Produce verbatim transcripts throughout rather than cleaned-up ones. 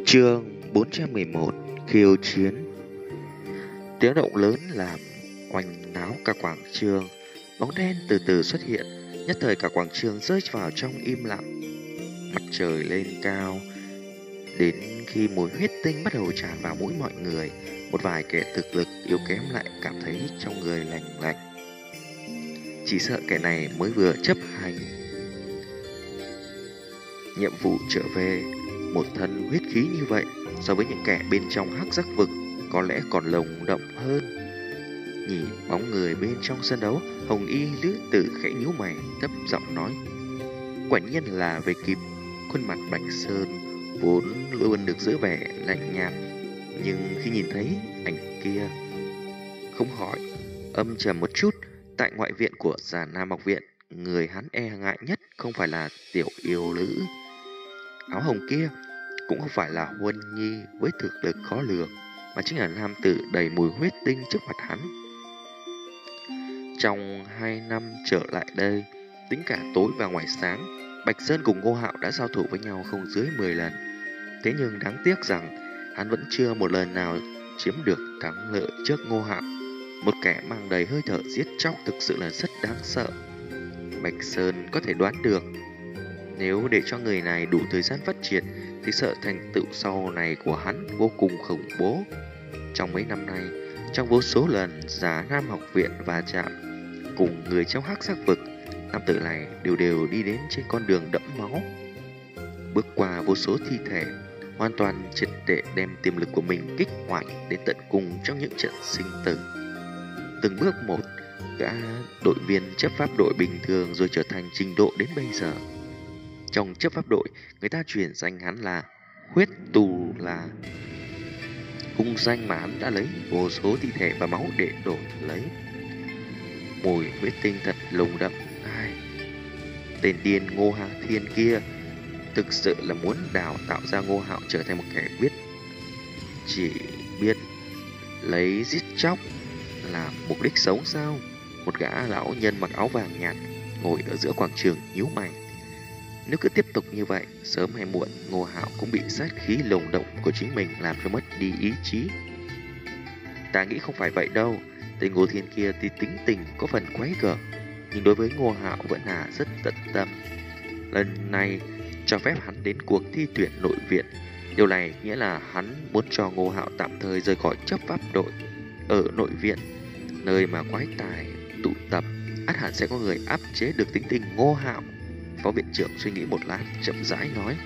Chương bốn trăm mười một. Khiêu chiến. Tiếng động lớn làm oanh náo cả quảng trường. Bóng đen từ từ xuất hiện, nhất thời cả quảng trường rơi vào trong im lặng. Mặt trời lên cao, đến khi mùi huyết tinh bắt đầu tràn vào mũi mọi người, một vài kẻ thực lực yếu kém lại cảm thấy trong người lành lạnh. Chỉ sợ kẻ này mới vừa chấp hành nhiệm vụ trở về. Một thân huyết khí như vậy, so với những kẻ bên trong hắc giác vực có lẽ còn lồng đậm hơn. Nhìn bóng người bên trong sân đấu, Hồng Y lữ tử khẽ nhíu mày, thấp giọng nói: quả nhiên là về kịp. Khuôn mặt Bạch Sơn vốn luôn được giữ vẻ lạnh nhạt, nhưng khi nhìn thấy ảnh kia, không hỏi âm trầm một chút. Tại ngoại viện của Già Nam học viện, người hắn e ngại nhất không phải là tiểu yêu nữ áo hồng kia, cũng không phải là Huân Nhi với thực lực khó lường, mà chính là nam tử đầy mùi huyết tinh trước mặt hắn. Trong hai năm trở lại đây, tính cả tối và ngoài sáng, Bạch Sơn cùng Ngô Hạo đã giao thủ với nhau không dưới mười lần. Thế nhưng đáng tiếc rằng hắn vẫn chưa một lần nào chiếm được thắng lợi trước Ngô Hạo. Một kẻ mang đầy hơi thở giết chóc thực sự là rất đáng sợ. Bạch Sơn có thể đoán được, nếu để cho người này đủ thời gian phát triển thì sợ thành tựu sau này của hắn vô cùng khủng bố. Trong mấy năm nay, trong vô số lần Già Nam học viện va chạm cùng người trong hắc giác vực, nam tử này đều đều đi đến trên con đường đẫm máu, bước qua vô số thi thể, hoàn toàn triệt để đem tiềm lực của mình kích hoạt đến tận cùng trong những trận sinh tử. Từng bước một, gã đội viên chấp pháp đội bình thường rồi trở thành trình độ đến bây giờ. Trong chấp pháp đội, người ta truyền danh hắn là Huyết Tù, là cung danh mà hắn đã lấy vô số thi thể và máu để đổi lấy. Mùi huyết tinh thật lùng đậm. Ai? Tên điên Ngô Hà Thiên kia thực sự là muốn đào tạo ra Ngô Hạo trở thành một kẻ biết chỉ biết lấy giết chóc là mục đích sống sao? Một gã lão nhân mặc áo vàng nhạt ngồi ở giữa quảng trường nhíu mày. Nếu cứ tiếp tục như vậy, sớm hay muộn Ngô Hạo cũng bị sát khí lồng động của chính mình làm cho mất đi ý chí. Ta nghĩ không phải vậy đâu. Tên Ngô Thiên kia thì tính tình có phần quái gở, nhưng đối với Ngô Hạo vẫn là rất tận tâm. Lần này cho phép hắn đến cuộc thi tuyển nội viện. Điều này nghĩa là hắn muốn cho Ngô Hạo tạm thời rời khỏi chấp pháp đội. Ở nội viện, nơi mà quái tài tụ tập, ắt hẳn sẽ có người áp chế được tính tình Ngô Hạo. Phó viện trưởng suy nghĩ một lát, chậm rãi nói: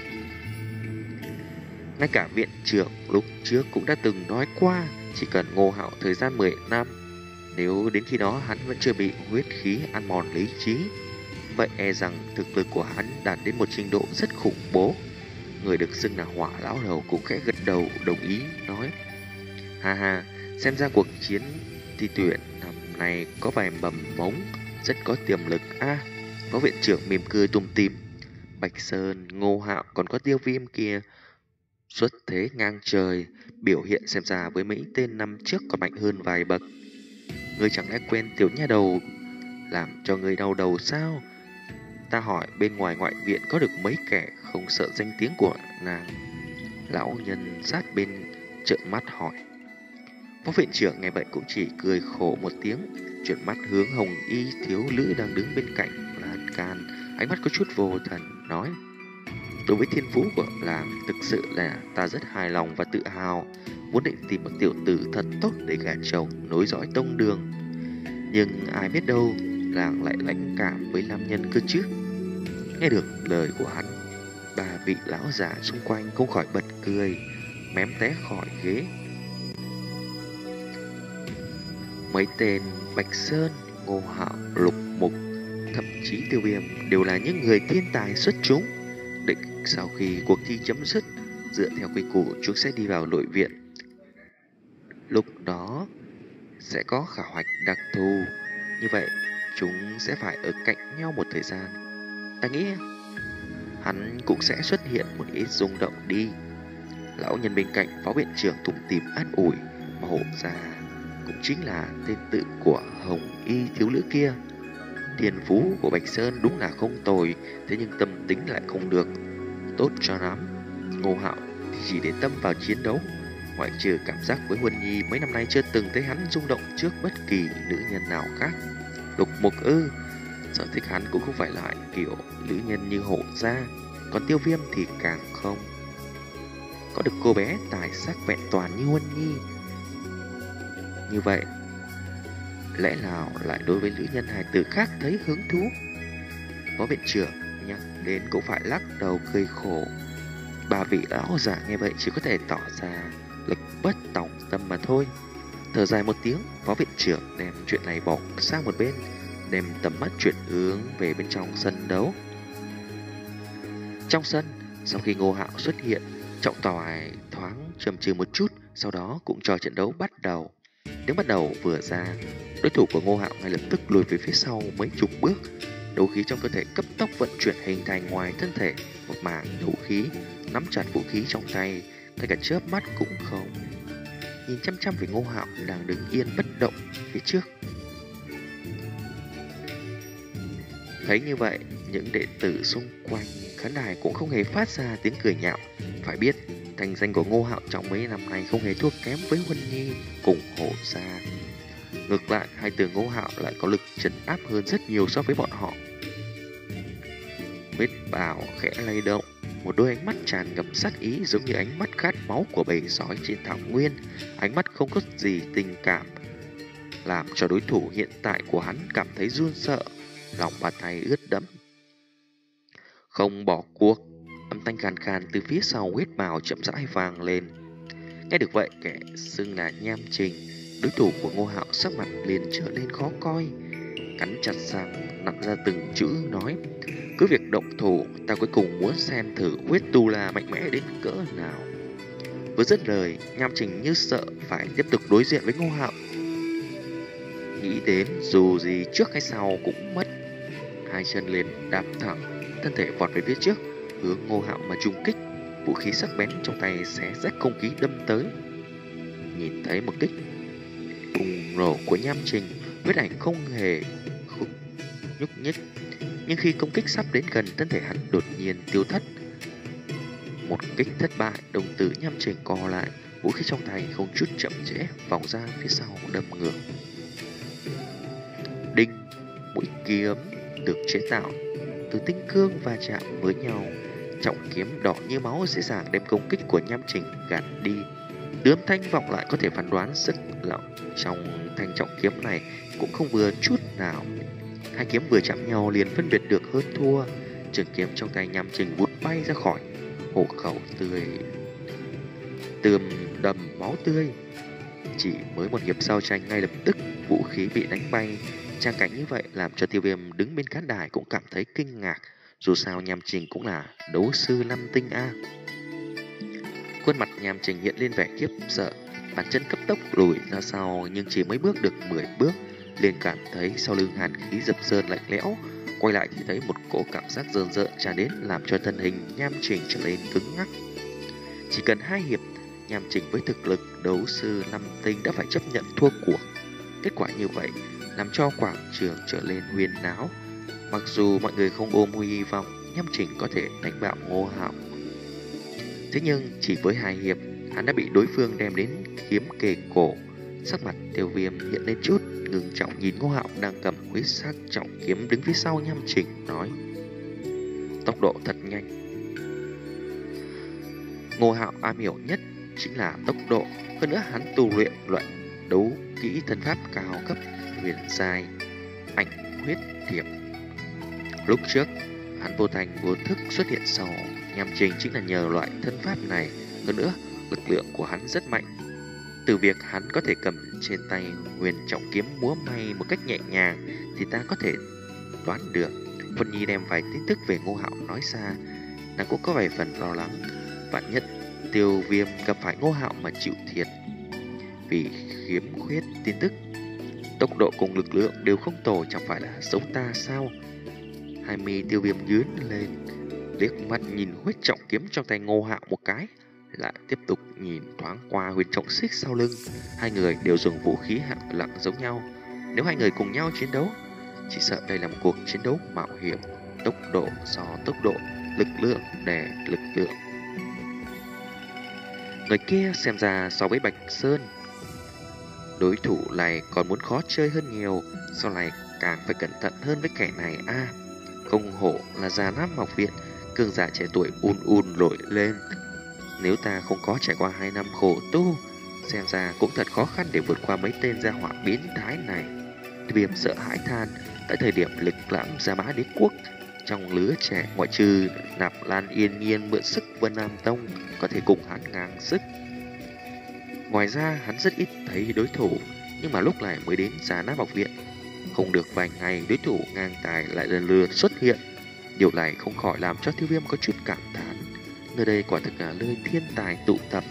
ngay cả viện trưởng lúc trước cũng đã từng nói qua, chỉ cần Ngô Hạo thời gian mười năm, nếu đến khi đó hắn vẫn chưa bị huyết khí ăn mòn lý trí, vậy e rằng thực lực của hắn đạt đến một trình độ rất khủng bố. Người được xưng là Hỏa lão đầu cũng khẽ gật đầu đồng ý, nói: ha ha, xem ra cuộc chiến thi tuyển năm nay có vài mầm mống rất có tiềm lực a. À, phó viện trưởng mỉm cười tủm tỉm. Bạch Sơn, Ngô Hạo còn có Tiêu Viêm kia xuất thế ngang trời, biểu hiện xem ra với mấy tên năm trước còn mạnh hơn vài bậc. Ngươi chẳng lẽ quên tiểu nha đầu làm cho người đau đầu sao? Ta hỏi bên ngoài ngoại viện có được mấy kẻ không sợ danh tiếng của nàng? Lão nhân sát bên trợn mắt hỏi. Phó viện trưởng nghe vậy cũng chỉ cười khổ một tiếng, chuyển mắt hướng Hồng Y thiếu nữ đang đứng bên cạnh lan can, ánh mắt có chút vô thần, nói: đối với thiên phú của nàng thực sự là ta rất hài lòng và tự hào, muốn định tìm một tiểu tử thật tốt để gả chồng nối dõi tông đường. Nhưng ai biết đâu nàng lại lãnh cảm với nam nhân cơ chứ. Nghe được lời của hắn, ba vị lão già xung quanh không khỏi bật cười, mém té khỏi ghế. Mấy tên Bạch Sơn, Ngô Hạo, Lục Mục, thậm chí Tiêu Viêm đều là những người thiên tài xuất chúng. Định sau khi cuộc thi chấm dứt, dựa theo quy củ chúng sẽ đi vào nội viện. Lúc đó sẽ có khảo hạch đặc thù, như vậy chúng sẽ phải ở cạnh nhau một thời gian. Ta nghĩ hắn cũng sẽ xuất hiện một ít rung động đi. Lão nhân bên cạnh phó viện trưởng tủm tỉm an ủi, mà hộ ra cũng chính là tên tự của Hồng Y thiếu nữ kia. Thiên phú của Bạch Sơn đúng là không tồi, thế nhưng tâm tính lại không được tốt cho lắm. Ngô Hạo chỉ để tâm vào chiến đấu. Ngoại trừ cảm giác với Huân Nhi, mấy năm nay chưa từng thấy hắn rung động trước bất kỳ nữ nhân nào khác. Lục Mục ư, sở thích hắn cũng không phải loại kiểu nữ nhân như Hổ gia, còn Tiêu Viêm thì càng không. Có được cô bé tài sắc vẹn toàn như Huân Nhi như vậy, lẽ nào lại đối với nữ nhân hài tử khác thấy hứng thú? Phó viện trưởng nhắc đến cũng phải lắc đầu cười khổ. Ba vị lão giả nghe vậy chỉ có thể tỏ ra lực bất tòng tâm mà thôi. Thở dài một tiếng, phó viện trưởng đem chuyện này bỏ sang một bên, đem tầm mắt chuyển hướng về bên trong sân đấu. Trong sân, sau khi Ngô Hạo xuất hiện, trọng tài thoáng trầm trừ một chút, sau đó cũng cho trận đấu bắt đầu. Tiếng bắt đầu vừa ra, đối thủ của Ngô Hạo ngay lập tức lùi về phía sau mấy chục bước. Đấu khí trong cơ thể cấp tốc vận chuyển hình thành ngoài thân thể một mảng đấu khí, nắm chặt vũ khí trong tay, ngay cả chớp mắt cũng không. Nhìn chăm chăm về Ngô Hạo đang đứng yên bất động phía trước. Thấy như vậy, những đệ tử xung quanh khán đài cũng không hề phát ra tiếng cười nhạo. Phải biết, thành danh của Ngô Hạo trong mấy năm nay không hề thua kém với Huân Nhi cùng Hổ gia. Ngược lại, hai từ Ngô Hạo lại có lực trấn áp hơn rất nhiều so với bọn họ. Vết bào khẽ lay động, một đôi ánh mắt tràn ngập sát ý giống như ánh mắt khát máu của bầy sói trên thảo nguyên. Ánh mắt không có gì tình cảm, làm cho đối thủ hiện tại của hắn cảm thấy run sợ, lòng bàn tay ướt đẫm. Không bỏ cuộc, âm thanh khàn khàn từ phía sau huyết bào chậm rãi vang lên. Nghe được vậy, kẻ xưng là Nham Trình, đối thủ của Ngô Hạo, sắc mặt liền trở nên khó coi, cắn chặt răng nặn ra từng chữ nói: cứ việc động thủ, ta cuối cùng muốn xem thử huyết tu la mạnh mẽ đến cỡ nào. Vừa dứt lời, Nham Trình như sợ phải tiếp tục đối diện với Ngô Hạo. Nghĩ đến dù gì trước hay sau cũng mất, hai chân liền đạp thẳng, thân thể vọt về phía trước, hướng Ngô Hạo mà trùng kích. Vũ khí sắc bén trong tay xé rách không khí đâm tới. Nhìn thấy một kích bùng nổ của Nham Trình, huyết ảnh không hề nhúc nhích, nhưng khi công kích sắp đến gần, thân thể hắn đột nhiên tiêu thất. Một kích thất bại, đồng tử Nham Trình co lại, vũ khí trong tay không chút chậm trễ vòng ra phía sau đâm ngược. Đinh, mũi kiếm được chế tạo từ tinh cương va chạm với nhau, trọng kiếm đỏ như máu dễ dàng đem công kích của Nham Trình gạt đi. Từ âm thanh vọng lại có thể phán đoán sức lỏng trong thanh trọng kiếm này cũng không vừa chút nào. Hai kiếm vừa chạm nhau liền phân biệt được hơn thua. Trường kiếm trong tay Nham Trình vụt bay ra khỏi, hổ khẩu tươi tươm đầm máu tươi. Chỉ mới một hiệp sau tranh, ngay lập tức vũ khí bị đánh bay. Trang cảnh như vậy làm cho Tiêu Viêm đứng bên khán đài cũng cảm thấy kinh ngạc. Dù sao Nham Trình cũng là đấu sư năm tinh A. Khuôn mặt Nham Trình hiện lên vẻ khiếp sợ, bàn chân cấp tốc lùi ra sau, nhưng chỉ mới bước được mười bước liền cảm thấy sau lưng hàn khí dập dờn lạnh lẽo. Quay lại thì thấy một cỗ cảm giác rờn rợn tràn đến, làm cho thân hình Nham Trình trở nên cứng ngắc. Chỉ cần hai hiệp, Nham Trình với thực lực đấu sư năm tinh đã phải chấp nhận thua cuộc. Kết quả như vậy làm cho quảng trường trở nên huyên náo. Mặc dù mọi người không ôm hy vọng Nham Trình có thể đánh bại Ngô Hạo, thế nhưng chỉ với hai hiệp, hắn đã bị đối phương đem đến kiếm kề cổ. Sắc mặt Tiêu Viêm hiện lên chút ngưng trọng, nhìn Ngô Hạo đang cầm huyết sắc trọng kiếm đứng phía sau Nham Trình, nói: tốc độ thật nhanh. Ngô Hạo am hiểu nhất chính là tốc độ, hơn nữa hắn tu luyện loại đấu kỹ thân pháp cao cấp huyền giai ảnh huyết thiểm. Lúc trước hắn vô thành vô thức xuất hiện sau Nham Trình chính là nhờ loại thân pháp này. Hơn nữa lực lượng của hắn rất mạnh, từ việc hắn có thể cầm trên tay huyền trọng kiếm múa may một cách nhẹ nhàng thì ta có thể đoán được. Vân Nhi đem vài tin tức về Ngô Hạo nói ra, nàng cũng có vài phần lo lắng, vạn nhất Tiêu Viêm gặp phải Ngô Hạo mà chịu thiệt vì khiếm khuyết tin tức. Tốc độ cùng lực lượng đều không tồi, chẳng phải là giống ta sao? Hai mi Tiêu Viêm nhướng lên, liếc mắt nhìn huyết trọng kiếm trong tay Ngô Hạo một cái, lại tiếp tục nhìn thoáng qua huyền trọng xích sau lưng. Hai người đều dùng vũ khí hạng nặng giống nhau, nếu hai người cùng nhau chiến đấu, chỉ sợ đây là một cuộc chiến đấu mạo hiểm. Tốc độ so tốc độ, lực lượng đè lực lượng. Người kia xem ra so với Bạch Sơn, đối thủ này còn muốn khó chơi hơn nhiều, sau này càng phải cẩn thận hơn với kẻ này a. À, không hổ là già Nam học viện, cường giả trẻ tuổi un un nổi lên. Nếu ta không có trải qua hai năm khổ tu, xem ra cũng thật khó khăn để vượt qua mấy tên gia hỏa biến thái này. Viêm sợ hãi than, tại thời điểm lịch lãm Gia Mã Đế Quốc, trong lứa trẻ ngoại trừ Nạp Lan Yên Nhiên mượn sức Vân Nam Tông có thể cùng hắn ngang sức. Ngoài ra hắn rất ít thấy đối thủ, nhưng mà lúc này mới đến Già Nam học viện, không được vài ngày đối thủ ngang tài lại lần lượt xuất hiện. Điều này không khỏi làm cho Tiêu Viêm có chút cảm thán, nơi đây quả thực là nơi thiên tài tụ tập.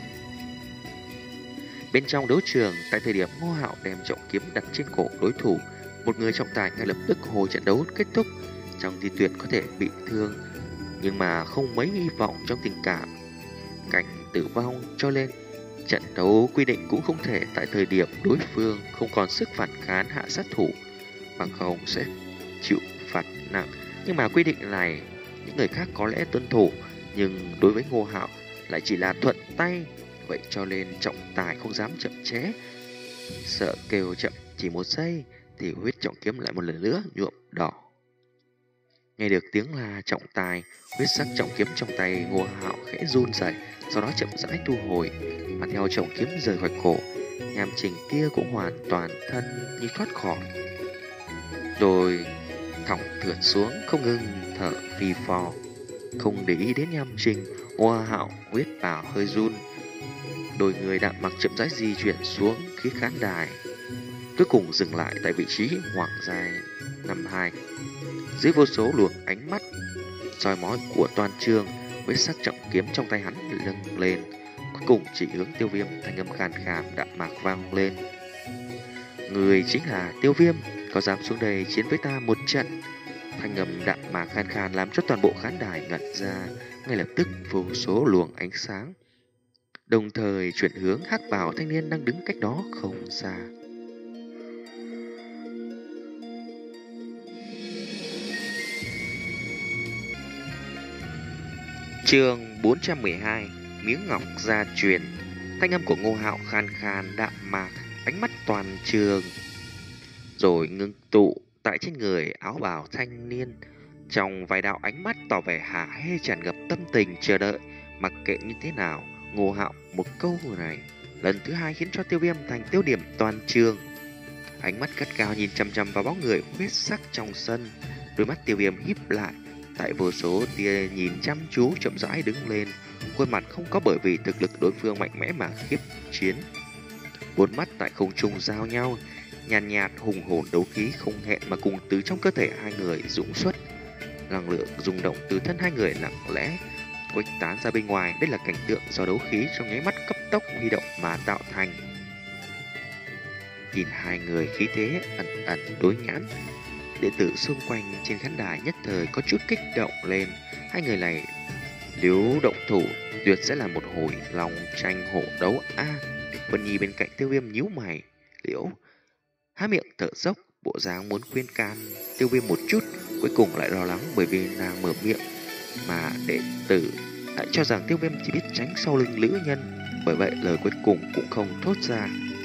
Bên trong đấu trường, tại thời điểm Ngô Hạo đem trọng kiếm đặt trên cổ đối thủ, một người trọng tài ngay lập tức hồi trận đấu kết thúc. Trong thi tuyển có thể bị thương, nhưng mà không mấy hy vọng trong tình cảm cảnh tử vong, cho nên trận đấu quy định cũng không thể tại thời điểm đối phương không còn sức phản kháng hạ sát thủ, bằng không sẽ chịu phạt nặng. Nhưng mà quy định này những người khác có lẽ tuân thủ, nhưng đối với Ngô Hạo lại chỉ là thuận tay. Vậy cho nên trọng tài không dám chậm trễ, sợ kêu chậm chỉ một giây thì huyết trọng kiếm lại một lần nữa nhuộm đỏ. Nghe được tiếng là trọng tài, huyết sắc trọng kiếm trong tay Ngô Hạo khẽ run rẩy, sau đó chậm rãi thu hồi, mà theo trọng kiếm rời khỏi cổ, nham trình kia cũng hoàn toàn thân như thoát khỏi. Rồi thõng thượt xuống, không ngừng thở phì phò, không để ý đến nham trình. Ngô Hạo huyết bào hơi run, đôi người đạm mặc chậm rãi di chuyển xuống khí khán đài, cuối cùng dừng lại tại vị trí hoàng giai năm hai. Dưới vô số luồng ánh mắt soi mói của toàn trường, với sắc trọng kiếm trong tay hắn lưng lên, cuối cùng chỉ hướng Tiêu Viêm, thanh âm khàn khàn đạm mạc vang lên: người chính là Tiêu Viêm, có dám xuống đây chiến với ta một trận? Thanh âm đạm mạc khàn khàn làm cho toàn bộ khán đài ngẩn ra. Ngay lập tức vô số luồng ánh sáng đồng thời chuyển hướng hắc bào thanh niên đang đứng cách đó không xa. Chương bốn trăm mười hai, miếng ngọc gia truyền. Thanh âm của Ngô Hạo khan khan đạm mạc, ánh mắt toàn trường rồi ngưng tụ tại trên người áo bào thanh niên. Trong vài đạo ánh mắt tỏ vẻ hả hê, tràn ngập tâm tình chờ đợi. Mặc kệ như thế nào, Ngô Hạo một câu này lần thứ hai khiến cho Tiêu Viêm thành tiêu điểm toàn trường. Ánh mắt gắt gao nhìn chăm chăm vào bóng người huyết sắc trong sân. Đôi mắt Tiêu Viêm híp lại, tại vô số tia nhìn chăm chú chậm rãi đứng lên. Khuôn mặt không có bởi vì thực lực đối phương mạnh mẽ mà khiếp chiến. Bốn mắt tại không trung giao nhau, nhàn nhạt, nhạt hùng hồn đấu khí không hẹn mà cùng từ trong cơ thể hai người dũng xuất. Năng lượng rung động từ thân hai người lặng lẽ khuếch tán ra bên ngoài. Đây là cảnh tượng do đấu khí trong nháy mắt cấp tốc huy động mà tạo thành. Nhìn hai người khí thế ẩn ẩn đối nhãn, đệ tử xung quanh trên khán đài nhất thời có chút kích động lên. Hai người này nếu động thủ tuyệt sẽ là một hồi lòng tranh hổ đấu a. À, Vân Nhi bên cạnh Tiêu Viêm nhíu mày, liễu há miệng thở dốc, bộ dáng muốn khuyên can Tiêu Viêm một chút, cuối cùng lại lo lắng bởi vì nàng mở miệng mà đệ tử lại cho rằng Tiêu Viêm chỉ biết tránh sau lưng nữ nhân, bởi vậy lời cuối cùng cũng không thốt ra.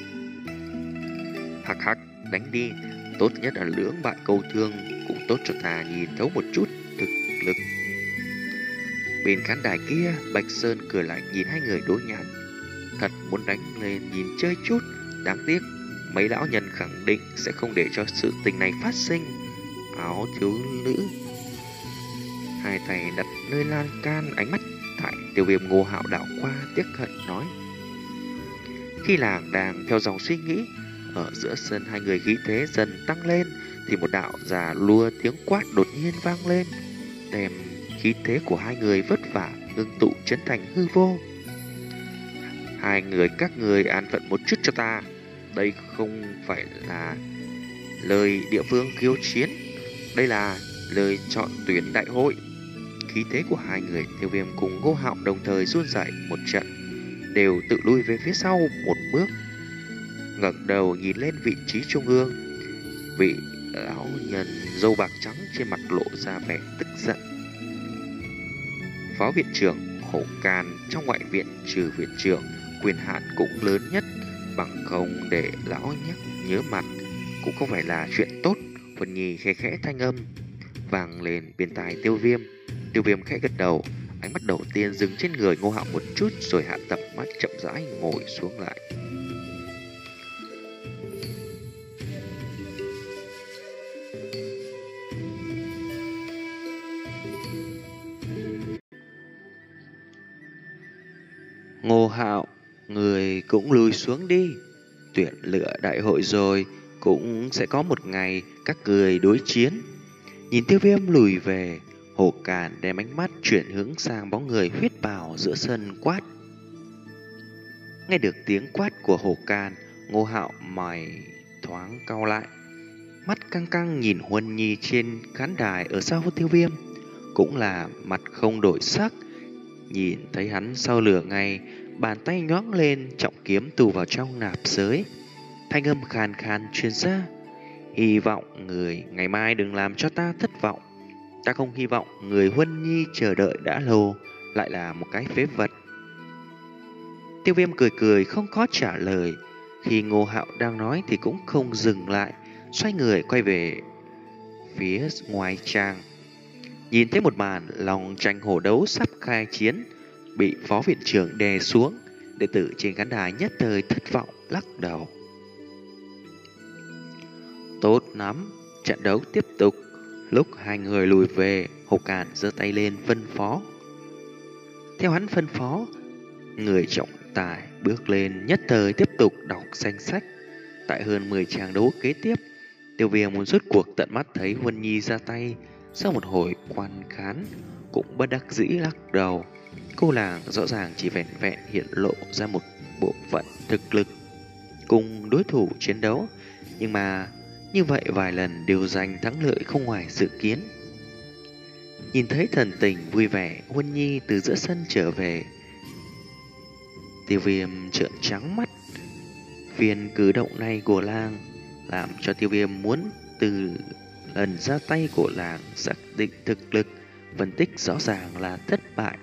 Hắc hắc, đánh đi, tốt nhất là lưỡng bại câu thương, cũng tốt cho ta nhìn thấu một chút thực lực. Bên khán đài kia, Bạch Sơn cười lạnh nhìn hai người đối nhãn, thật muốn đánh lên nhìn chơi chút, đáng tiếc mấy lão nhân khẳng định sẽ không để cho sự tình này phát sinh. Áo thiếu nữ hai tay đặt nơi lan can, ánh mắt tại Tiêu Viêm Ngô Hạo đảo qua tiếc hận nói. Khi làng đang theo dòng suy nghĩ, ở giữa sân hai người khí thế dần tăng lên, thì một đạo già lua tiếng quát đột nhiên vang lên, đem khí thế của hai người vất vả ngưng tụ chấn thành hư vô. Hai người các người an phận một chút cho ta, đây không phải là lời địa phương khiêu chiến, đây là lời chọn tuyển đại hội. Khí thế của hai người Tiêu Viêm cùng Ngô Hạo đồng thời run rẩy một trận, đều tự lui về phía sau một bước, ngẩng đầu nhìn lên vị trí trung ương. Vị lão nhân râu bạc trắng trên mặt lộ ra vẻ tức giận. Phó viện trưởng Hổ Càn trong ngoại viện trừ viện trưởng quyền hạn cũng lớn nhất, bằng không để lão nhắc nhớ mặt cũng không phải là chuyện tốt. Huân Nhi khẽ khẽ thanh âm vang lên bên tai Tiêu Viêm. Tiêu Viêm khẽ gật đầu, ánh mắt đầu tiên dừng trên người Ngô Hạo một chút rồi hạ tập mắt chậm rãi ngồi xuống lại. Ngô Hạo, người cũng lùi xuống đi. Tuyển lựa đại hội rồi, cũng sẽ có một ngày các người đối chiến. Nhìn Tiêu Viêm lùi về, Hồ Càn đem ánh mắt chuyển hướng sang bóng người huyết bào giữa sân quát. Nghe được tiếng quát của Hồ Càn, Ngô Hạo mày thoáng cau lại, mắt căng căng nhìn Huân Nhi trên khán đài ở sau Tiêu Viêm, cũng là mặt không đổi sắc. Nhìn thấy hắn sau lửa ngày, bàn tay nhoáng lên, trọng kiếm tù vào trong nạp giới. Thanh âm khàn khàn truyền ra, hy vọng người ngày mai đừng làm cho ta thất vọng. Ta không hy vọng người Huân Nhi chờ đợi đã lâu lại là một cái phế vật. Tiêu Viêm cười cười không có trả lời. Khi Ngô Hạo đang nói thì cũng không dừng lại, xoay người quay về phía ngoài tràng. Nhìn thấy một màn lòng tranh hổ đấu sắp khai chiến, bị phó viện trưởng đè xuống, đệ tử trên khán đài nhất thời thất vọng lắc đầu. Tốt lắm, trận đấu tiếp tục. Lúc hai người lùi về, Hồ Càn giơ tay lên phân phó. Theo hắn phân phó, người trọng tài bước lên nhất thời tiếp tục đọc danh sách. Tại hơn mười tràng đấu kế tiếp, Tiêu Viêm muốn rút cuộc tận mắt thấy Huân Nhi ra tay. Sau một hồi quan khán, cũng bất đắc dĩ lắc đầu. Cô làng rõ ràng chỉ vẹn vẹn hiện lộ ra một bộ phận thực lực cùng đối thủ chiến đấu, nhưng mà như vậy vài lần đều giành thắng lợi không ngoài dự kiến. Nhìn thấy thần tình vui vẻ Huân Nhi từ giữa sân trở về, Tiêu Viêm trợn trắng mắt. Phiền cử động này của làng làm cho Tiêu Viêm muốn từ lần ra tay của làng xác định thực lực, phân tích rõ ràng là thất bại.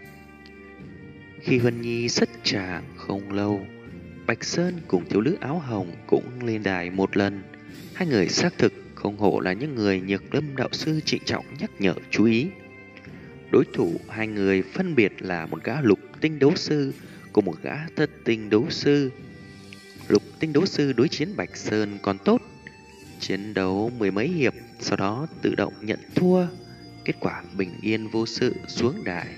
Khi Huân Nhi xuất tràng không lâu, Bạch Sơn cùng thiếu nữ áo hồng cũng lên đài một lần. Hai người xác thực không hổ là những người Nhược Lâm đạo sư trịnh trọng nhắc nhở chú ý. Đối thủ hai người phân biệt là một gã lục tinh đấu sư cùng một gã thất tinh đấu sư. Lục tinh đấu sư đối chiến Bạch Sơn còn tốt, chiến đấu mười mấy hiệp sau đó tự động nhận thua, kết quả bình yên vô sự xuống đài.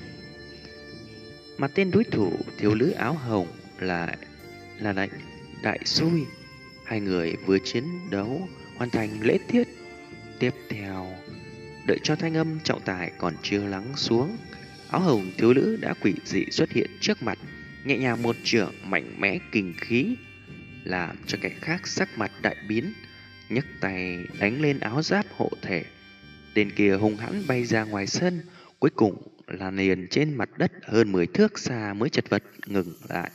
Mà tên đối thủ thiếu nữ áo hồng là là lệnh đại xui. Hai người vừa chiến đấu hoàn thành lễ tiết. Tiếp theo, đợi cho thanh âm trọng tài còn chưa lắng xuống, áo hồng thiếu nữ đã quỷ dị xuất hiện trước mặt, nhẹ nhàng một chưởng mạnh mẽ kinh khí, làm cho kẻ khác sắc mặt đại biến, nhấc tay đánh lên áo giáp hộ thể. Tên kia hung hãn bay ra ngoài sân, cuối cùng là liền trên mặt đất hơn mười thước xa mới chật vật ngừng lại.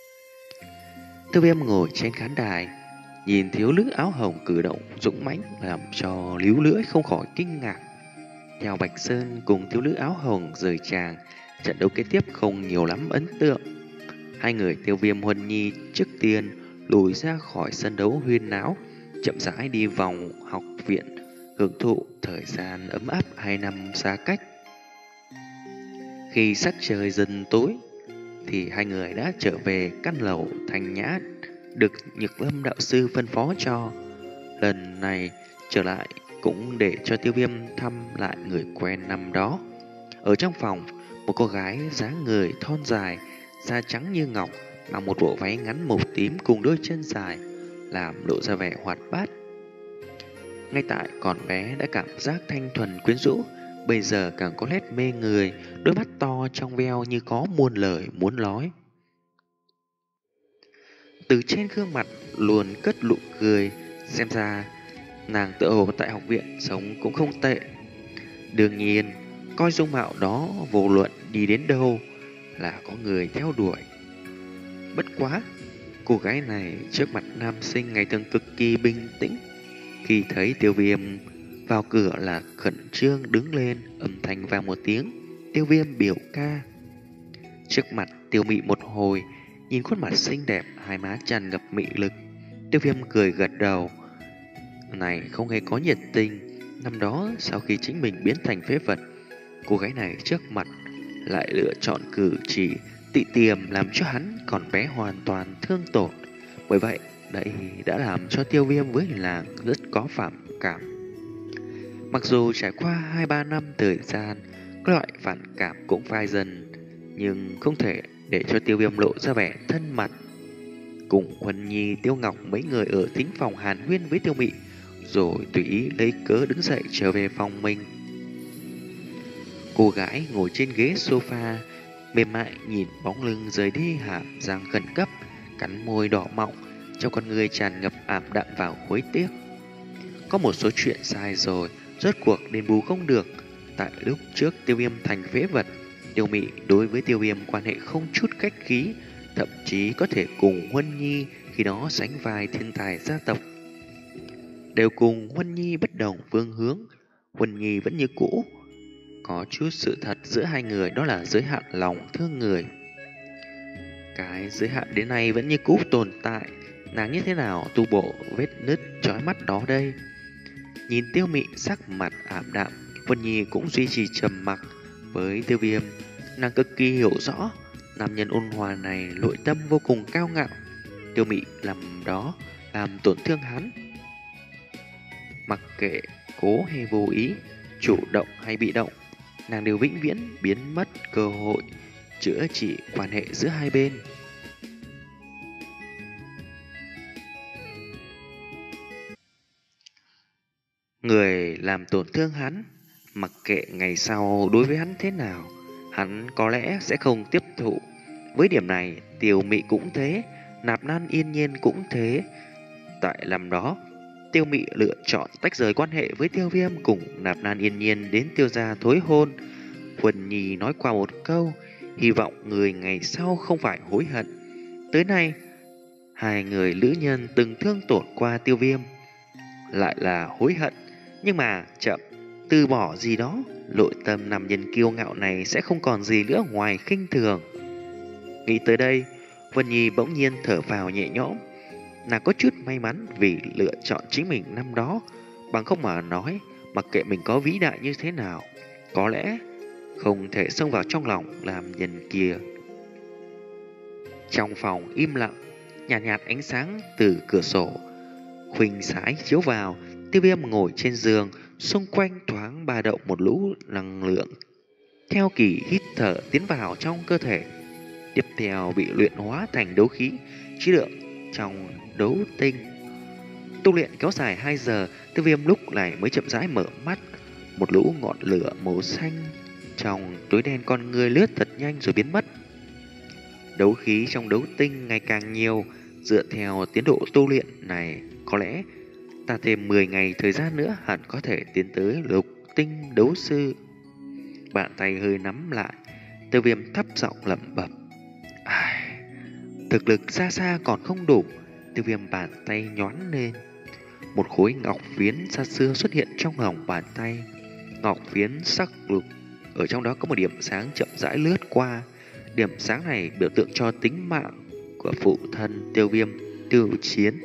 Tiêu Viêm ngồi trên khán đài, nhìn thiếu nữ áo hồng cử động dũng mãnh làm cho líu lưỡi không khỏi kinh ngạc. Theo Bạch Sơn cùng thiếu nữ áo hồng rời tràng, trận đấu kế tiếp không nhiều lắm ấn tượng. Hai người Tiêu Viêm Huân Nhi trước tiên lùi ra khỏi sân đấu huyên náo, chậm rãi đi vòng học viện, hưởng thụ thời gian ấm áp hai năm xa cách. Khi sắc trời dần tối, thì hai người đã trở về căn lầu thanh nhã được Nhược Lâm đạo sư phân phó cho. Lần này trở lại cũng để cho Tiêu Viêm thăm lại người quen năm đó. Ở trong phòng, một cô gái dáng người thon dài, da trắng như ngọc, mặc một bộ váy ngắn màu tím cùng đôi chân dài, làm lộ ra vẻ hoạt bát. Ngay tại còn bé đã cảm giác thanh thuần quyến rũ, bây giờ càng có nét mê người, đôi mắt to trong veo như có muôn lời muốn nói. Từ trên gương mặt luôn cất nụ cười, xem ra nàng tựa hồ tại học viện sống cũng không tệ. Đương nhiên, coi dung mạo đó vô luận đi đến đâu là có người theo đuổi. Bất quá, cô gái này trước mặt nam sinh ngày thường cực kỳ bình tĩnh. Khi thấy Tiêu Viêm vào cửa là khẩn trương đứng lên, âm thanh vang một tiếng, Tiêu Viêm biểu ca. Trước mặt Tiêu Mị một hồi, Nhìn khuôn mặt xinh đẹp, hai má tràn ngập mị lực, Tiêu Viêm cười gật đầu. Này không hề có nhiệt tình. Năm đó sau khi chính mình biến thành phế vật, cô gái này trước mặt lại lựa chọn cử chỉ tị tiềm làm cho hắn còn bé hoàn toàn thương tổn. Bởi vậy đây đã làm cho Tiêu Viêm với làng rất có phản cảm. Mặc dù trải qua hai ba năm thời gian, các loại phản cảm cũng phai dần, nhưng không thể để cho Tiêu Viêm lộ ra vẻ thân mật. Cùng Huân Nhi, Tiêu Ngọc mấy người ở thính phòng hàn huyên với Tiêu Mị, rồi tùy ý lấy cớ đứng dậy trở về phòng mình. Cô gái ngồi trên ghế sofa, mềm mại nhìn bóng lưng rời đi, hàm răng khẩn cấp, cắn môi đỏ mọng, trong con người tràn ngập ảm đạm vào hối tiếc. Có một số chuyện sai rồi, rốt cuộc đền bù không được. Tại lúc trước Tiêu Viêm thành phế vật, Tiêu Mị đối với Tiêu Viêm quan hệ không chút cách khí, thậm chí có thể cùng Huân Nhi khi đó sánh vai thiên tài gia tộc. Đều cùng Huân Nhi bất đồng phương hướng, Huân Nhi vẫn như cũ. Có chút sự thật giữa hai người, đó là giới hạn lòng thương người. Cái giới hạn đến nay vẫn như cũ tồn tại. Nàng như thế nào tu bộ vết nứt chói mắt đó đây? Nhìn Tiêu Mị sắc mặt ảm đạm, Huân Nhi cũng duy trì trầm mặc. Với Tiêu Viêm, nàng cực kỳ hiểu rõ nam nhân ôn hòa này nội tâm vô cùng cao ngạo. Tiêu Mị làm đó làm tổn thương hắn. Mặc kệ cố hay vô ý, chủ động hay bị động, nàng đều vĩnh viễn biến mất cơ hội chữa trị quan hệ giữa hai bên. Người làm tổn thương hắn, mặc kệ ngày sau đối với hắn thế nào, hắn có lẽ sẽ không tiếp thụ. Với điểm này, Tiêu Mị cũng thế, Nạp Lan Yên Nhiên cũng thế. Tại làm đó, Tiêu Mị lựa chọn tách rời quan hệ với Tiêu Viêm, cùng Nạp Lan Yên Nhiên đến Tiêu gia thối hôn. Huân Nhi nói qua một câu, hy vọng người ngày sau không phải hối hận. Tới nay, hai người lữ nhân từng thương tổn qua Tiêu Viêm, lại là hối hận. Nhưng mà chậm, từ bỏ gì đó, nội tâm nam nhân kiêu ngạo này sẽ không còn gì nữa ngoài khinh thường. Nghĩ tới đây, Huân Nhi bỗng nhiên thở phào nhẹ nhõm. Nàng có chút may mắn vì lựa chọn chính mình năm đó. Bằng không mà nói, mặc kệ mình có vĩ đại như thế nào, có lẽ không thể xông vào trong lòng làm nhân kia. Trong phòng im lặng, nhạt nhạt ánh sáng từ cửa sổ khuynh sái chiếu vào. Tiêu Viêm ngồi trên giường, xung quanh thoáng ba động một lũ năng lượng theo kỳ hít thở tiến vào trong cơ thể, tiếp theo bị luyện hóa thành đấu khí trí lượng trong đấu tinh. Tu luyện kéo dài hai giờ, Tiêu Viêm lúc này mới chậm rãi mở mắt. Một lũ ngọn lửa màu xanh trong tối đen con người lướt thật nhanh rồi biến mất. Đấu khí trong đấu tinh ngày càng nhiều. Dựa theo tiến độ tu luyện này, có lẽ ta thêm mười ngày thời gian nữa hẳn có thể tiến tới lục tinh đấu sư. Bàn tay hơi nắm lại, Tiêu Viêm thấp giọng lẩm bẩm. Ai, thực lực xa xa còn không đủ. Tiêu Viêm bàn tay nhoáng lên, một khối ngọc phiến xa xưa xuất hiện trong lòng bàn tay. Ngọc phiến sắc lục, ở trong đó có một điểm sáng chậm rãi lướt qua. Điểm sáng này biểu tượng cho tính mạng của phụ thân Tiêu Viêm, Tiêu Chiến.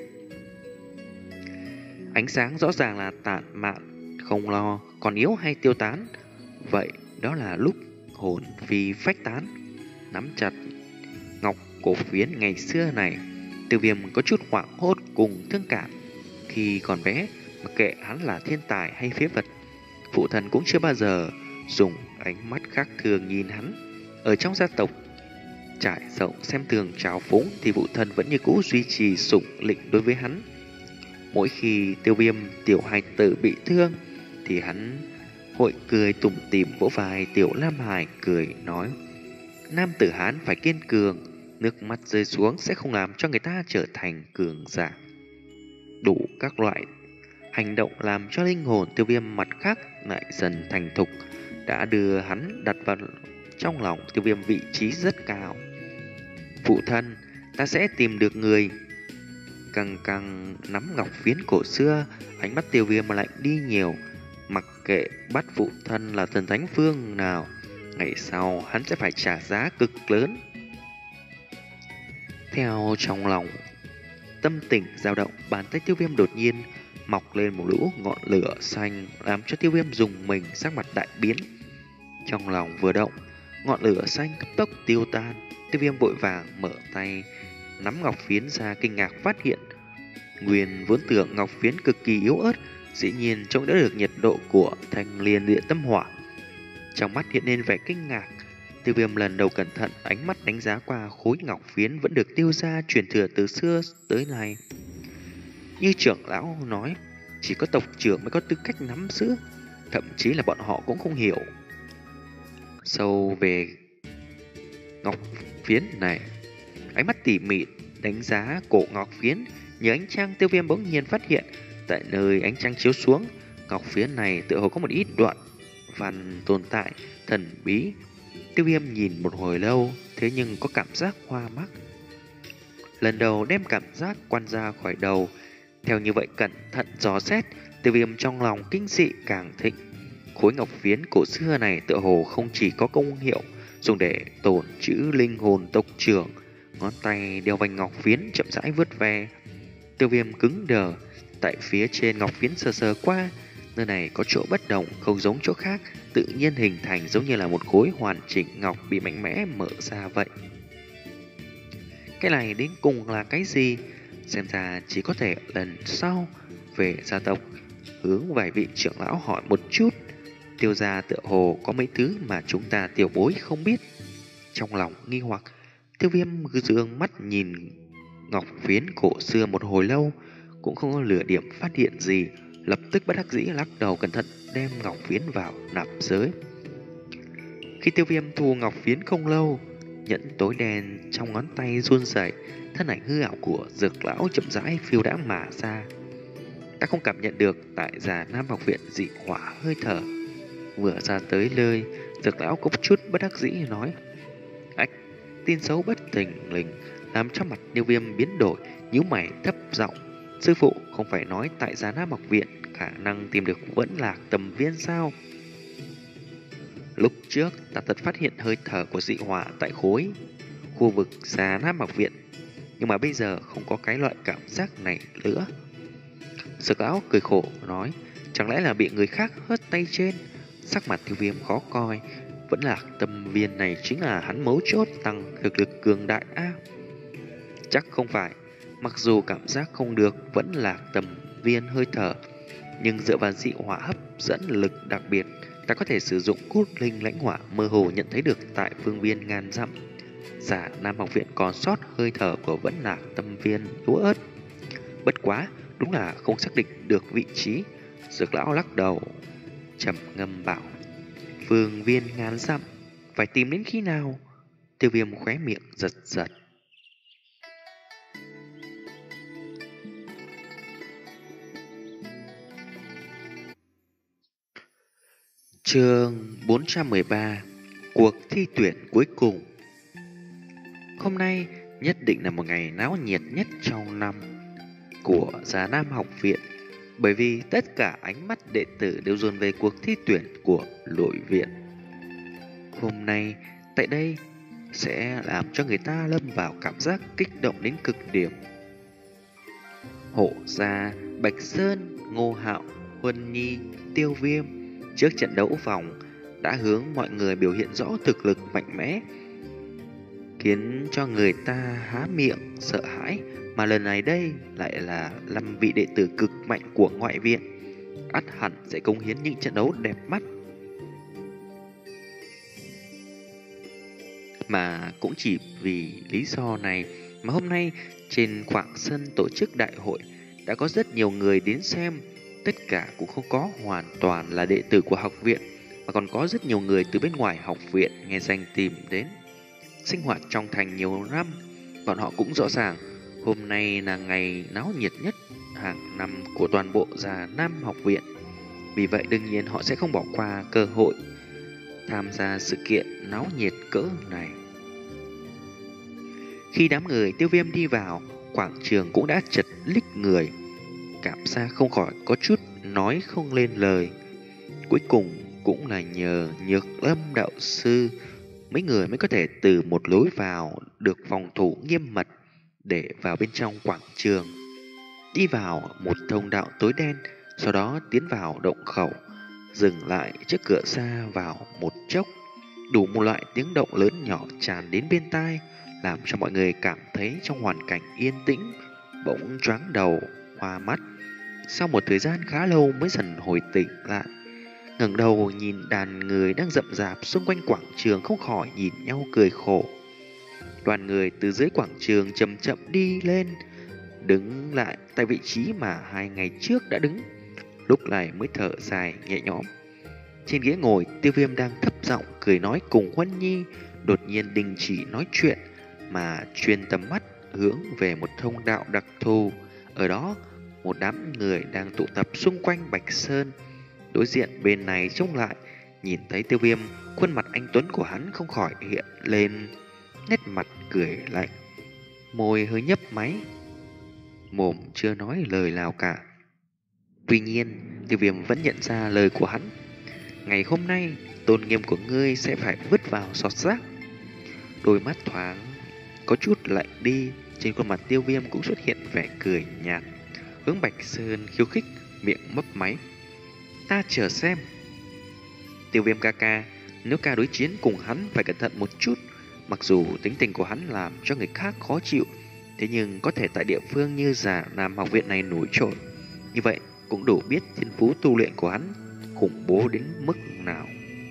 Ánh sáng rõ ràng là tản mạn, không lo còn yếu hay tiêu tán. Vậy đó là lúc hồn phi phách tán. Nắm chặt ngọc cổ phiến ngày xưa này, Tiêu Viêm có chút hoảng hốt cùng thương cảm. Khi còn bé, mặc kệ hắn là thiên tài hay phế vật, phụ thân cũng chưa bao giờ dùng ánh mắt khác thường nhìn hắn. Ở trong gia tộc trải rộng xem thường trào phúng, thì phụ thân vẫn như cũ duy trì sủng lịnh đối với hắn. Mỗi khi Tiêu Viêm tiểu hài tử bị thương, thì hắn hội cười tủm tỉm vỗ vai Tiểu Lam Hải, cười nói: nam tử Hán phải kiên cường, nước mắt rơi xuống sẽ không làm cho người ta trở thành cường giả. Đủ các loại hành động làm cho linh hồn Tiêu Viêm mặt khác lại dần thành thục, đã đưa hắn đặt vào trong lòng Tiêu Viêm vị trí rất cao. Phụ thân, ta sẽ tìm được người. Càng càng nắm ngọc phiến cổ xưa, ánh mắt Tiêu Viêm mà lạnh đi nhiều. Mặc kệ bắt phụ thân là thần thánh phương nào, ngày sau hắn sẽ phải trả giá cực lớn. Theo trong lòng tâm tình dao động, bàn tay Tiêu Viêm đột nhiên mọc lên một lũ ngọn lửa xanh, làm cho Tiêu Viêm rùng mình, sắc mặt đại biến. Trong lòng vừa động, ngọn lửa xanh cấp tốc tiêu tan. Tiêu Viêm vội vàng mở tay nắm ngọc phiến ra, kinh ngạc phát hiện nguyên vốn tưởng ngọc phiến cực kỳ yếu ớt, dĩ nhiên chống đỡ được nhiệt độ của thanh liên địa tâm hỏa. Trong mắt hiện lên vẻ kinh ngạc. Tiêu Viêm lần đầu cẩn thận ánh mắt đánh giá qua khối ngọc phiến vẫn được Tiêu gia truyền thừa từ xưa tới nay. Như trưởng lão nói, chỉ có tộc trưởng mới có tư cách nắm giữ, thậm chí là bọn họ cũng không hiểu sâu về ngọc phiến này. Ánh mắt tỉ mỉ đánh giá cổ ngọc phiến, nhờ ánh trăng, Tiêu Viêm bỗng nhiên phát hiện tại nơi ánh trăng chiếu xuống, ngọc phiến này tựa hồ có một ít đoạn văn tồn tại thần bí. Tiêu Viêm nhìn một hồi lâu, thế nhưng có cảm giác hoa mắt. Lần đầu đem cảm giác quan ra khỏi đầu, theo như vậy cẩn thận dò xét, Tiêu Viêm trong lòng kinh dị càng thịnh. Khối ngọc phiến cổ xưa này tựa hồ không chỉ có công hiệu dùng để tổn trữ linh hồn tộc trưởng. Ngón tay đeo vành ngọc phiến chậm rãi vướt ve. Tiêu Viêm cứng đờ, tại phía trên ngọc phiến sờ sờ qua, nơi này có chỗ bất đồng, không giống chỗ khác, tự nhiên hình thành giống như là một khối hoàn chỉnh ngọc bị mạnh mẽ mở ra vậy. Cái này đến cùng là cái gì? Xem ra chỉ có thể lần sau về gia tộc hướng vài vị trưởng lão hỏi một chút. Tiêu gia tựa hồ có mấy thứ mà chúng ta tiểu bối không biết. Trong lòng nghi hoặc, Tiêu Viêm dương mắt nhìn ngọc phiến cổ xưa một hồi lâu, cũng không có lửa điểm phát hiện gì, lập tức bất đắc dĩ lắc đầu cẩn thận đem ngọc phiến vào nạp giới. Khi Tiêu Viêm thu ngọc phiến không lâu, nhẫn tối đen trong ngón tay run rẩy, thân ảnh hư ảo của Dược lão chậm rãi phiêu đãng mà ra. Ta không cảm nhận được tại Già Nam học viện dị hỏa hơi thở. Vừa ra tới nơi, Dược lão có chút bất đắc dĩ nói: Ách, tin xấu bất thình lình làm cho mặt Tiêu Viêm biến đổi, nhíu mày thấp giọng: Sư phụ không phải nói tại Già Nam học viện khả năng tìm được vẫn lạc tầm viên sao? Lúc trước ta thật phát hiện hơi thở của dị hỏa tại khối khu vực Già Nam học viện, nhưng mà bây giờ không có cái loại cảm giác này nữa. Dược lão cười khổ nói: Chẳng lẽ là bị người khác hớt tay trên? Sắc mặt Tiêu Viêm khó coi, vẫn lạc tâm viên này chính là hắn mấu chốt tăng thực lực cường đại a. À, chắc không phải. Mặc dù cảm giác không được vẫn lạc tầm viên hơi thở, nhưng dựa vào dị hỏa hấp dẫn lực đặc biệt, ta có thể sử dụng cốt linh lãnh hỏa mơ hồ nhận thấy được tại phương viên ngàn dặm Giả Nam học viện còn sót hơi thở của vẫn lạc tâm viên yếu ớt. Bất quá, đúng là không xác định được vị trí. Dược lão lắc đầu, trầm ngâm bảo: Phương viên ngàn dặm, phải tìm đến khi nào? Tiêu Viêm khóe miệng giật giật. Chương bốn trăm mười ba: Cuộc thi tuyển cuối cùng. Hôm nay nhất định là một ngày náo nhiệt nhất trong năm của Già Nam học viện, bởi vì tất cả ánh mắt đệ tử đều dồn về cuộc thi tuyển của nội viện. Hôm nay tại đây sẽ làm cho người ta lâm vào cảm giác kích động đến cực điểm. Hộ gia, Bạch Sơn, Ngô Hạo, Huân Nhi, Tiêu Viêm trước trận đấu vòng đã hướng mọi người biểu hiện rõ thực lực mạnh mẽ, khiến cho người ta há miệng sợ hãi. Mà lần này đây lại là năm vị đệ tử cực mạnh của ngoại viện, ắt hẳn sẽ cống hiến những trận đấu đẹp mắt. Mà cũng chỉ vì lý do này mà hôm nay trên khoảng sân tổ chức đại hội đã có rất nhiều người đến xem. Tất cả cũng không có hoàn toàn là đệ tử của học viện, mà còn có rất nhiều người từ bên ngoài học viện nghe danh tìm đến. Sinh hoạt trong thành nhiều năm, bọn họ cũng rõ ràng hôm nay là ngày náo nhiệt nhất hàng năm của toàn bộ Già Nam học viện. Vì vậy đương nhiên họ sẽ không bỏ qua cơ hội tham gia sự kiện náo nhiệt cỡ này. Khi đám người Tiêu Viêm đi vào, quảng trường cũng đã chật lích người. Cảm giác không khỏi có chút nói không lên lời. Cuối cùng cũng là nhờ Nhược Lâm đạo sư mấy người mới có thể từ một lối vào được phòng thủ nghiêm mật để vào bên trong quảng trường. Đi vào một thông đạo tối đen, sau đó tiến vào động khẩu, dừng lại trước cửa ra vào một chốc. Đủ một loại tiếng động lớn nhỏ tràn đến bên tai, làm cho mọi người cảm thấy trong hoàn cảnh yên tĩnh, bỗng choáng đầu, hoa mắt. Sau một thời gian khá lâu mới dần hồi tỉnh lại, ngẩng đầu nhìn đàn người đang rậm rạp xung quanh quảng trường, không khỏi nhìn nhau cười khổ. Đoàn người từ dưới quảng trường chậm chậm đi lên, đứng lại tại vị trí mà hai ngày trước đã đứng, lúc này mới thở dài nhẹ nhõm. Trên ghế ngồi, Tiêu Viêm đang thấp giọng cười nói cùng Huân Nhi, đột nhiên đình chỉ nói chuyện mà chuyên tầm mắt hướng về một thông đạo đặc thù. Ở đó, một đám người đang tụ tập xung quanh Bạch Sơn. Đối diện bên này trông lại, nhìn thấy Tiêu Viêm, khuôn mặt anh tuấn của hắn không khỏi hiện lên nét mặt cười lạnh, môi hơi nhấp máy, mồm chưa nói lời nào cả. Tuy nhiên, Tiêu Viêm vẫn nhận ra lời của hắn. Ngày hôm nay, tôn nghiêm của ngươi sẽ phải vứt vào sọt rác. Đôi mắt thoáng có chút lạnh đi, trên khuôn mặt Tiêu Viêm cũng xuất hiện vẻ cười nhạt, hướng Bạch Sơn khiêu khích, miệng mấp máy. Ta chờ xem. Tiêu Viêm ca ca, nếu ca đối chiến cùng hắn phải cẩn thận một chút. Mặc dù tính tình của hắn làm cho người khác khó chịu, thế nhưng có thể tại địa phương như Già Nam học viện này nổi trội, như vậy cũng đủ biết thiên phú tu luyện của hắn khủng bố đến mức nào.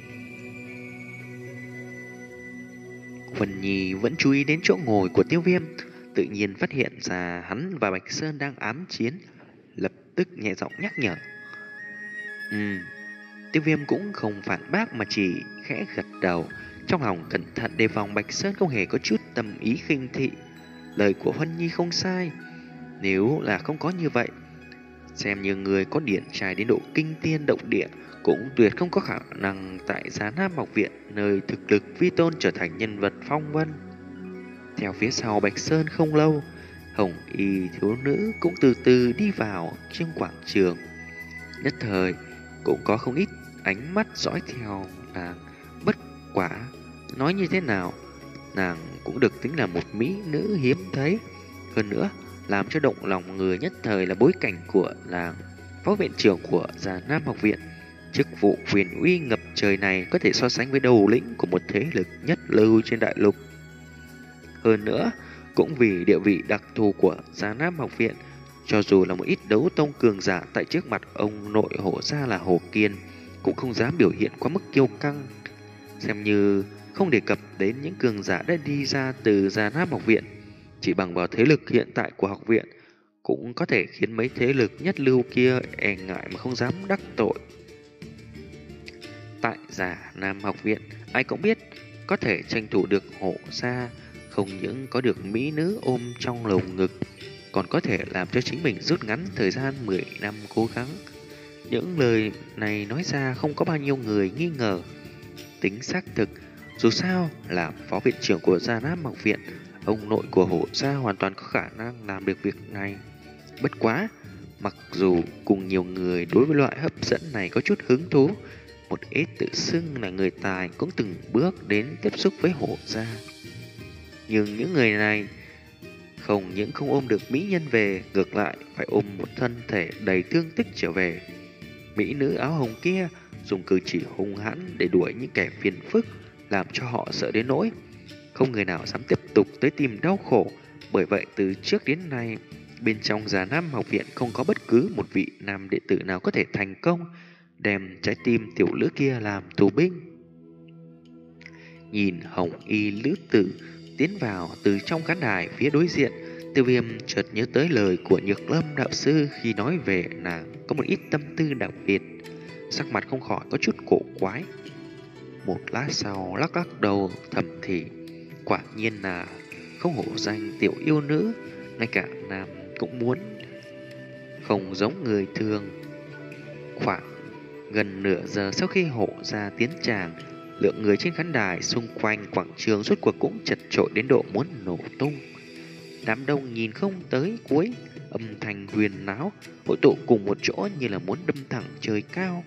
Huân Nhi vẫn chú ý đến chỗ ngồi của Tiêu Viêm, tự nhiên phát hiện ra hắn và Bạch Sơn đang ám chiến, lập tức nhẹ giọng nhắc nhở. Ừm, Tiêu Viêm cũng không phản bác mà chỉ khẽ gật đầu, trong lòng cẩn thận đề phòng Bạch Sơn không hề có chút tâm ý khinh thị. Lời của Huân Nhi không sai, nếu là không có như vậy, xem như người có điển trai đến độ kinh tiên động địa, cũng tuyệt không có khả năng tại Già Nam học viện, nơi thực lực vi tôn trở thành nhân vật phong vân. Theo phía sau Bạch Sơn không lâu, hồng y thiếu nữ cũng từ từ đi vào trên quảng trường. Nhất thời cũng có không ít ánh mắt dõi theo nàng. Bất quả nói như thế nào, nàng cũng được tính là một mỹ nữ hiếm thấy. Hơn nữa, làm cho động lòng người nhất thời là bối cảnh của làng phó viện trưởng của Già Nam học viện. Chức vụ huyền uy ngập trời này có thể so sánh với đầu lĩnh của một thế lực nhất lưu trên đại lục. Hơn nữa, cũng vì địa vị đặc thù của Già Nam học viện, cho dù là một ít đấu tông cường giả tại trước mặt ông nội Hổ gia là Hồ Kiên, cũng không dám biểu hiện quá mức kiêu căng. Xem như không đề cập đến những cường giả đã đi ra từ Già Nam học viện, chỉ bằng vào thế lực hiện tại của học viện, cũng có thể khiến mấy thế lực nhất lưu kia e ngại mà không dám đắc tội. Tại Già Nam học viện, ai cũng biết có thể tranh thủ được Hổ gia, không những có được mỹ nữ ôm trong lồng ngực, còn có thể làm cho chính mình rút ngắn thời gian mười năm cố gắng. Những lời này nói ra không có bao nhiêu người nghi ngờ tính xác thực. Dù sao là phó viện trưởng của Già Nam học viện, ông nội của Hổ gia hoàn toàn có khả năng làm được việc này. Bất quá, mặc dù cùng nhiều người đối với loại hấp dẫn này có chút hứng thú, một ít tự xưng là người tài cũng từng bước đến tiếp xúc với Hổ gia. Nhưng những người này không những không ôm được mỹ nhân về, ngược lại phải ôm một thân thể đầy thương tích trở về. Mỹ nữ áo hồng kia dùng cử chỉ hung hãn để đuổi những kẻ phiền phức, làm cho họ sợ đến nỗi không người nào dám tiếp tục tới tìm đau khổ. Bởi vậy từ trước đến nay, bên trong Già Nam học viện không có bất cứ một vị nam đệ tử nào có thể thành công đem trái tim tiểu lữ kia làm tù binh. Nhìn hồng y lữ tử tiến vào từ trong khán đài phía đối diện, Tiêu Viêm chợt nhớ tới lời của Nhược Lâm đạo sư khi nói về nàng có một ít tâm tư đặc biệt, sắc mặt không khỏi có chút cổ quái. Một lát sau lắc lắc đầu thầm thì, quả nhiên là không hổ danh tiểu yêu nữ, ngay cả nam cũng muốn, không giống người thường. Khoảng gần nửa giờ sau khi Hổ gia tiến tràng, lượng người trên khán đài xung quanh quảng trường rốt cuộc cũng chật chội đến độ muốn nổ tung. Đám đông nhìn không tới cuối, âm thanh huyền náo hội tụ cùng một chỗ như là muốn đâm thẳng trời cao.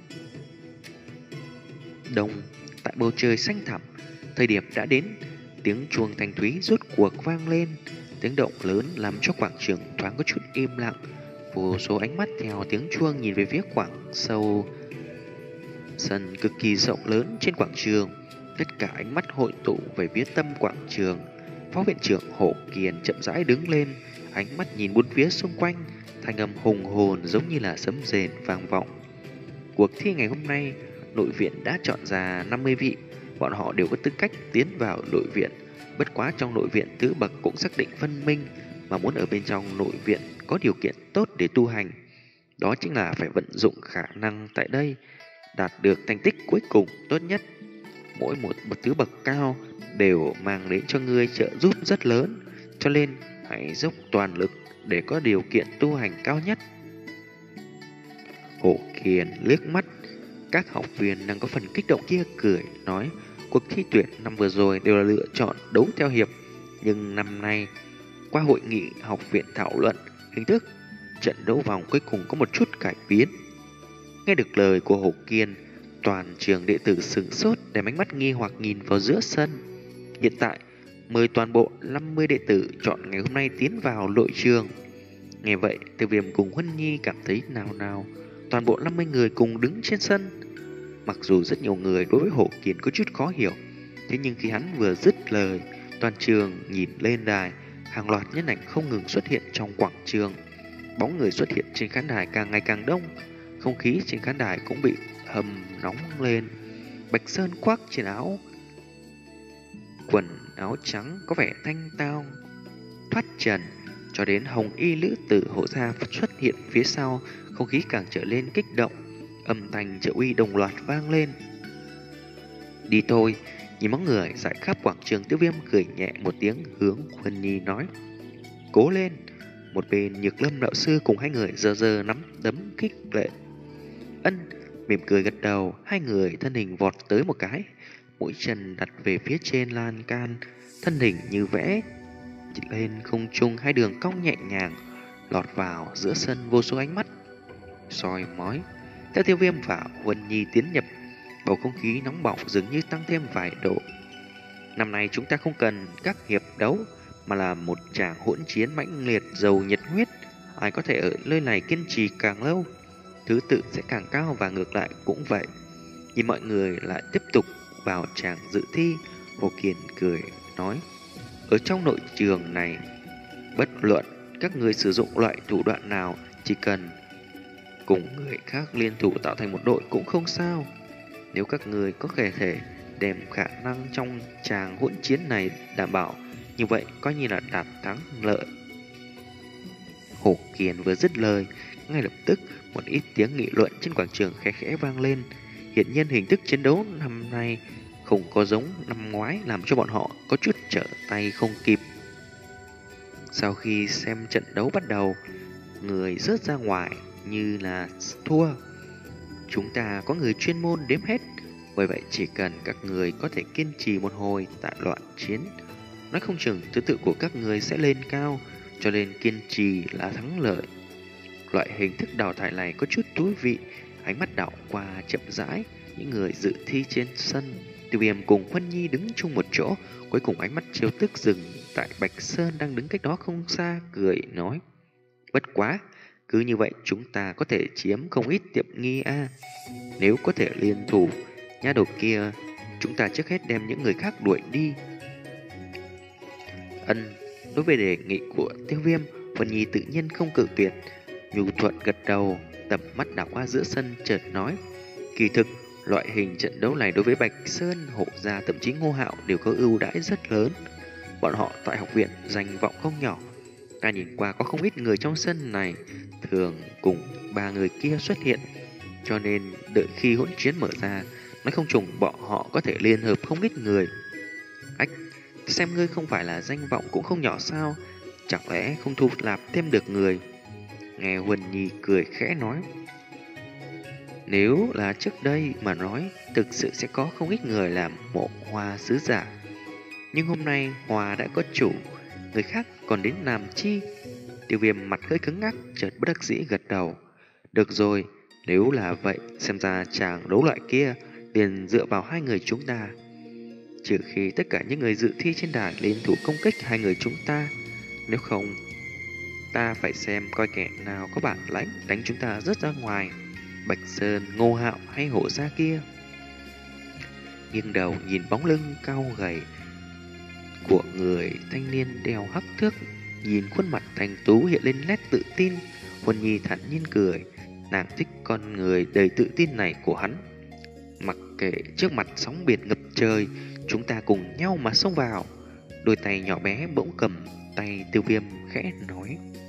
Đông tại bầu trời xanh thẳm, thời điểm đã đến, tiếng chuông thanh thúy rốt cuộc vang lên. Tiếng động lớn làm cho quảng trường thoáng có chút im lặng. Vô số ánh mắt theo tiếng chuông nhìn về phía quảng sâu sân cực kỳ rộng lớn trên quảng trường. Tất cả ánh mắt hội tụ về phía tâm quảng trường. Phó viện trưởng Hổ Kiền chậm rãi đứng lên, ánh mắt nhìn bốn phía xung quanh, thanh âm hùng hồn giống như là sấm rền vang vọng. Cuộc thi ngày hôm nay, nội viện đã chọn ra năm mươi vị, bọn họ đều có tư cách tiến vào nội viện. Bất quá trong nội viện tứ bậc cũng xác định phân minh, mà muốn ở bên trong nội viện có điều kiện tốt để tu hành, đó chính là phải vận dụng khả năng tại đây, đạt được thành tích cuối cùng tốt nhất. Mỗi một bậc tứ bậc cao đều mang đến cho ngươi trợ giúp rất lớn, cho nên hãy dốc toàn lực để có điều kiện tu hành cao nhất. Hổ Kiền liếc mắt các học viên đang có phần kích động kia, cười nói: cuộc thi tuyển năm vừa rồi đều là lựa chọn đấu theo hiệp, nhưng năm nay qua hội nghị học viện thảo luận hình thức trận đấu vòng cuối cùng có một chút cải biến. Nghe được lời của Hổ Kiền, toàn trường đệ tử sửng sốt, đem ánh mắt nghi hoặc nhìn vào giữa sân. Hiện tại mời toàn bộ năm mươi đệ tử chọn ngày hôm nay tiến vào nội trường. Nghe vậy, Tiêu Viêm cùng Huân Nhi cảm thấy nào nào. Toàn bộ năm mươi người cùng đứng trên sân. Mặc dù rất nhiều người đối với Hổ Kiền có chút khó hiểu, thế nhưng khi hắn vừa dứt lời, toàn trường nhìn lên đài, hàng loạt nhân ảnh không ngừng xuất hiện trong quảng trường. Bóng người xuất hiện trên khán đài càng ngày càng đông, không khí trên khán đài cũng bị hầm nóng lên. Bạch Sơn khoác trên áo quần áo trắng có vẻ thanh tao thoát trần, cho đến hồng y lữ tử hộ gia xuất hiện phía sau, không khí càng trở lên kích động, âm thanh trợ uy đồng loạt vang lên. Đi thôi. Nhìn bóng người dải khắp quảng trường, Tiêu Viêm cười nhẹ một tiếng hướng Huân Nhi nói: cố lên. Một bên Nhược Lâm đạo sư cùng hai người giơ giơ nắm đấm khích lệ. Ân mỉm cười gật đầu, hai người thân hình vọt tới một cái, mũi chân đặt về phía trên lan can, thân hình như vẽ lên không trung, hai đường cong nhẹ nhàng lọt vào giữa sân vô số ánh mắt soi mói. Theo Tiêu Viêm và Huân Nhi tiến nhập, bầu không khí nóng bỏng dường như tăng thêm vài độ. Năm nay chúng ta không cần các hiệp đấu, mà là một tràng hỗn chiến mãnh liệt giàu nhiệt huyết. Ai có thể ở nơi này kiên trì càng lâu, thứ tự sẽ càng cao, và ngược lại cũng vậy. Nhìn mọi người lại tiếp tục vào tràng dự thi, Hồ Kiền cười nói: ở trong nội trường này, bất luận các người sử dụng loại thủ đoạn nào, chỉ cần cùng người khác liên thủ tạo thành một đội cũng không sao. Nếu các người có thể thể đem khả năng trong tràng hỗn chiến này đảm bảo, như vậy coi như là đạt thắng lợi. Hổ Kiền vừa dứt lời, ngay lập tức một ít tiếng nghị luận trên quảng trường khẽ khẽ vang lên. Hiện nhiên hình thức chiến đấu năm nay không có giống năm ngoái, làm cho bọn họ có chút trở tay không kịp. Sau khi xem trận đấu bắt đầu, người rớt ra ngoài như là thua. Chúng ta có người chuyên môn đếm hết, bởi vậy chỉ cần các người có thể kiên trì một hồi tại loạn chiến, nói không chừng thứ tự của các người sẽ lên cao, cho nên kiên trì là thắng lợi. Loại hình thức đào thải này có chút thú vị. Ánh mắt đảo qua chậm rãi những người dự thi trên sân. Tiêu Viêm cùng Huân Nhi đứng chung một chỗ, cuối cùng ánh mắt trêu tức dừng tại Bạch Sơn đang đứng cách đó không xa, cười nói: bất quá, cứ như vậy chúng ta có thể chiếm không ít tiệm nghi a. Nếu có thể liên thủ, nha đầu kia, chúng ta trước hết đem những người khác đuổi đi. Ân, đối với đề nghị của Tiêu Viêm, Huân Nhi tự nhiên không cự tuyệt, nhu thuận gật đầu, tầm mắt đảo qua giữa sân chợt nói: kỳ thực, loại hình trận đấu này đối với Bạch Sơn, Hộ Gia, thậm chí Ngô Hạo đều có ưu đãi rất lớn. Bọn họ tại học viện danh vọng không nhỏ. Ta nhìn qua có không ít người trong sân này thường cùng ba người kia xuất hiện, cho nên đợi khi hỗn chiến mở ra, nói không chừng bọn họ có thể liên hợp không ít người. Ách, xem ngươi không phải là danh vọng cũng không nhỏ sao? Chẳng lẽ không thu nạp thêm được người? Nghe Huân Nhi cười khẽ nói: nếu là trước đây mà nói, thực sự sẽ có không ít người làm mộ hoa sứ giả. Nhưng hôm nay hoa đã có chủ, người khác còn đến làm chi? Tiêu Viêm mặt hơi cứng ngắc, chợt bất đắc dĩ gật đầu. Được rồi, nếu là vậy, xem ra chàng đấu loại kia liền dựa vào hai người chúng ta. Trừ khi tất cả những người dự thi trên đài liên thủ công kích hai người chúng ta, Nếu không, ta phải xem coi kẻ nào có bản lãnh đánh chúng ta rớt ra ngoài. Bạch Sơn, Ngô Hạo hay Hổ Gia kia. Nghiêng đầu nhìn bóng lưng cao gầy của người thanh niên đeo hắc thước, nhìn khuôn mặt thanh tú hiện lên nét tự tin. Huân Nhi thản nhiên cười, nàng thích con người đầy tự tin này của hắn. Mặc kệ trước mặt sóng biển ngập trời, chúng ta cùng nhau mà xông vào. Đôi tay nhỏ bé bỗng cầm tay Tiêu Viêm khẽ nói.